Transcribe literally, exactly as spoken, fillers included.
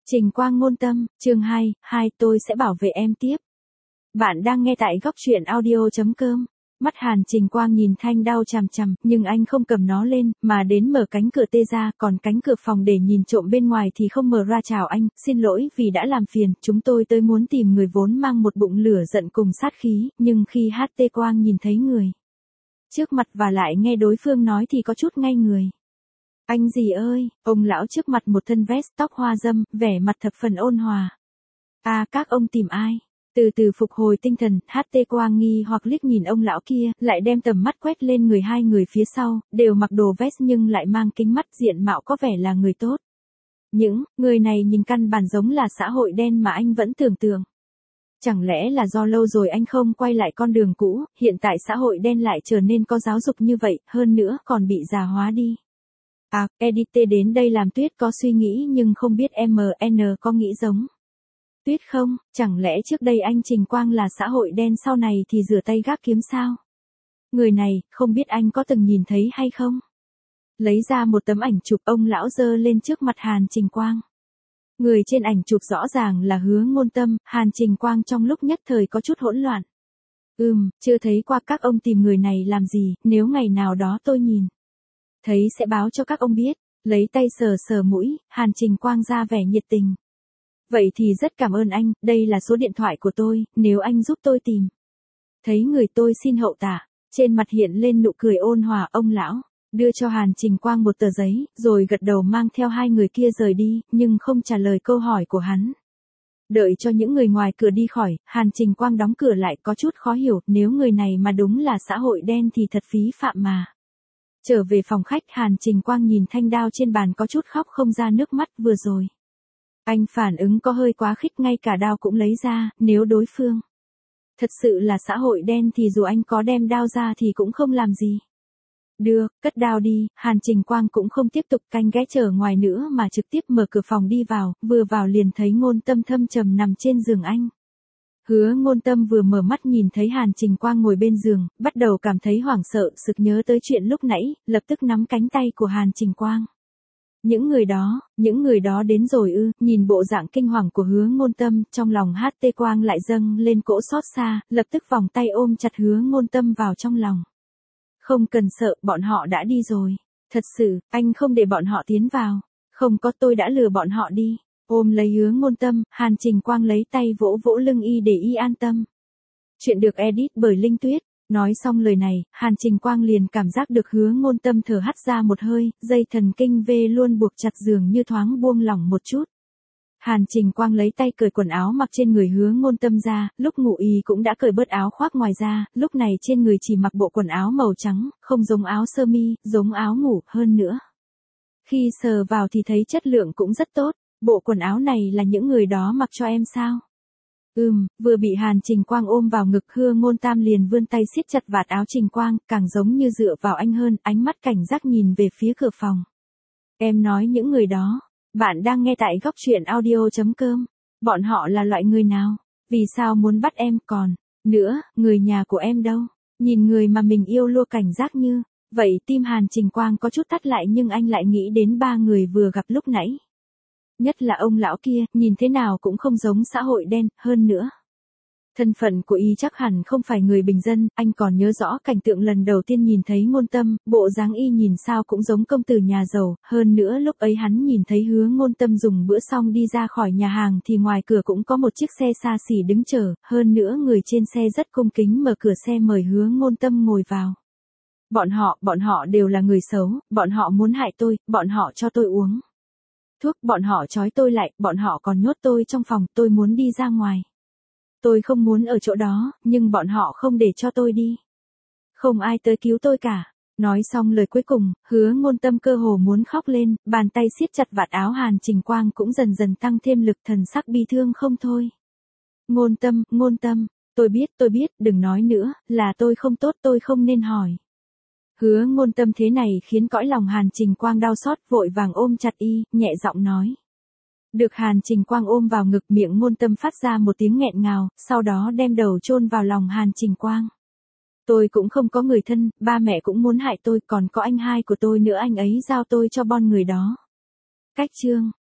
Trình Quang Ngôn Tâm, chương hai, hai tôi sẽ bảo vệ em tiếp. Bạn đang nghe tại góc truyện audio chấm com. Mắt Hàn Trình Quang nhìn Thanh đau chằm chằm, nhưng anh không cầm nó lên, mà đến mở cánh cửa tê ra, còn cánh cửa phòng để nhìn trộm bên ngoài thì không mở ra. Chào anh, xin lỗi vì đã làm phiền, chúng tôi tới muốn tìm người vốn mang một bụng lửa giận cùng sát khí, nhưng khi hát tê Quang nhìn thấy người trước mặt và lại nghe đối phương nói thì có chút ngây người. Anh gì ơi, ông lão trước mặt một thân vest tóc hoa dâm, vẻ mặt thập phần ôn hòa. À, các ông tìm ai? Từ từ phục hồi tinh thần, hát tê Quang nghi hoặc liếc nhìn ông lão kia, lại đem tầm mắt quét lên người hai người phía sau, đều mặc đồ vest nhưng lại mang kính mắt, diện mạo có vẻ là người tốt. Những người này nhìn căn bản giống là xã hội đen mà anh vẫn tưởng tượng. Chẳng lẽ là do lâu rồi anh không quay lại con đường cũ, hiện tại xã hội đen lại trở nên có giáo dục như vậy, hơn nữa còn bị già hóa đi. À, Edith đến đây làm Tuyết có suy nghĩ nhưng không biết em en có nghĩ giống Tuyết không, chẳng lẽ trước đây anh Trình Quang là xã hội đen sau này thì rửa tay gác kiếm sao? Người này, không biết anh có từng nhìn thấy hay không? Lấy ra một tấm ảnh chụp, ông lão giơ lên trước mặt Hàn Trình Quang. Người trên ảnh chụp rõ ràng là Hứa Ngôn Tâm, Hàn Trình Quang trong lúc nhất thời có chút hỗn loạn. Ừm, chưa thấy qua, các ông tìm người này làm gì, nếu ngày nào đó tôi nhìn thấy sẽ báo cho các ông biết. Lấy tay sờ sờ mũi, Hàn Trình Quang ra vẻ nhiệt tình. Vậy thì rất cảm ơn anh, đây là số điện thoại của tôi, nếu anh giúp tôi tìm thấy người tôi xin hậu tạ. Trên mặt hiện lên nụ cười ôn hòa, ông lão đưa cho Hàn Trình Quang một tờ giấy, rồi gật đầu mang theo hai người kia rời đi, nhưng không trả lời câu hỏi của hắn. Đợi cho những người ngoài cửa đi khỏi, Hàn Trình Quang đóng cửa lại, có chút khó hiểu, nếu người này mà đúng là xã hội đen thì thật phí phạm mà. Trở về phòng khách, Hàn Trình Quang nhìn thanh đao trên bàn có chút khóc không ra nước mắt. Vừa rồi anh phản ứng có hơi quá khích, ngay cả đao cũng lấy ra, nếu đối phương thật sự là xã hội đen thì dù anh có đem đao ra thì cũng không làm gì. Đưa, cất đao đi, Hàn Trình Quang cũng không tiếp tục canh ghé chờ ngoài nữa mà trực tiếp mở cửa phòng đi vào, vừa vào liền thấy Ngôn Tâm thâm trầm nằm trên giường anh. Hứa Ngôn Tâm vừa mở mắt nhìn thấy Hàn Trình Quang ngồi bên giường, bắt đầu cảm thấy hoảng sợ, sực nhớ tới chuyện lúc nãy, lập tức nắm cánh tay của Hàn Trình Quang. Những người đó, những người đó đến rồi ư? Nhìn bộ dạng kinh hoàng của Hứa Ngôn Tâm, trong lòng hát tê Quang lại dâng lên cỗ xót xa, lập tức vòng tay ôm chặt Hứa Ngôn Tâm vào trong lòng. Không cần sợ, bọn họ đã đi rồi. Thật sự, anh không để bọn họ tiến vào. Không có, tôi đã lừa bọn họ đi. Ôm lấy Hứa Ngôn Tâm, Hàn Trình Quang lấy tay vỗ vỗ lưng y để y an tâm. Chuyện được edit bởi Linh Tuyết. Nói xong lời này, Hàn Trình Quang liền cảm giác được Hứa Ngôn Tâm thở hắt ra một hơi, dây thần kinh vê luôn buộc chặt dường như thoáng buông lỏng một chút. Hàn Trình Quang lấy tay cởi quần áo mặc trên người Hứa Ngôn Tâm ra, lúc ngủ y cũng đã cởi bớt áo khoác ngoài ra, lúc này trên người chỉ mặc bộ quần áo màu trắng, không giống áo sơ mi, giống áo ngủ hơn nữa. Khi sờ vào thì thấy chất lượng cũng rất tốt, bộ quần áo này là những người đó mặc cho em sao? Ừm, vừa bị Hàn Trình Quang ôm vào ngực, Hứa Ngôn Tam liền vươn tay siết chặt vạt áo Trình Quang, càng giống như dựa vào anh hơn, ánh mắt cảnh giác nhìn về phía cửa phòng. Em nói những người đó, bạn đang nghe tại góc truyện audio chấm com. Bọn họ là loại người nào? Vì sao muốn bắt em? Còn nữa, người nhà của em đâu? Nhìn người mà mình yêu lua cảnh giác như vậy, tim Hàn Trình Quang có chút thắt lại, nhưng anh lại nghĩ đến ba người vừa gặp lúc nãy. Nhất là ông lão kia, nhìn thế nào cũng không giống xã hội đen, hơn nữa. Thân phận của y chắc hẳn không phải người bình dân, anh còn nhớ rõ cảnh tượng lần đầu tiên nhìn thấy Ngôn Tâm, bộ dáng y nhìn sao cũng giống công tử nhà giàu, hơn nữa lúc ấy hắn nhìn thấy Hứa Ngôn Tâm dùng bữa xong đi ra khỏi nhà hàng thì ngoài cửa cũng có một chiếc xe xa xỉ đứng chờ, hơn nữa người trên xe rất cung kính mở cửa xe mời Hứa Ngôn Tâm ngồi vào. Bọn họ, bọn họ đều là người xấu, bọn họ muốn hại tôi, bọn họ cho tôi uống thuốc, bọn họ trói tôi lại, bọn họ còn nhốt tôi trong phòng, tôi muốn đi ra ngoài. Tôi không muốn ở chỗ đó, nhưng bọn họ không để cho tôi đi. Không ai tới cứu tôi cả. Nói xong lời cuối cùng, Hứa Ngôn Tâm cơ hồ muốn khóc lên, bàn tay siết chặt vạt áo Hàn Trình Quang cũng dần dần tăng thêm lực, thần sắc bi thương không thôi. Ngôn Tâm, Ngôn Tâm, tôi biết, tôi biết, đừng nói nữa, là tôi không tốt, tôi không nên hỏi. Hứa Ngôn Tâm thế này khiến cõi lòng Hàn Trình Quang đau xót, vội vàng ôm chặt y, nhẹ giọng nói. Được Hàn Trình Quang ôm vào ngực, miệng Ngôn Tâm phát ra một tiếng nghẹn ngào, sau đó đem đầu chôn vào lòng Hàn Trình Quang. Tôi cũng không có người thân, ba mẹ cũng muốn hại tôi, còn có anh hai của tôi nữa, anh ấy giao tôi cho bon người đó. Cách chương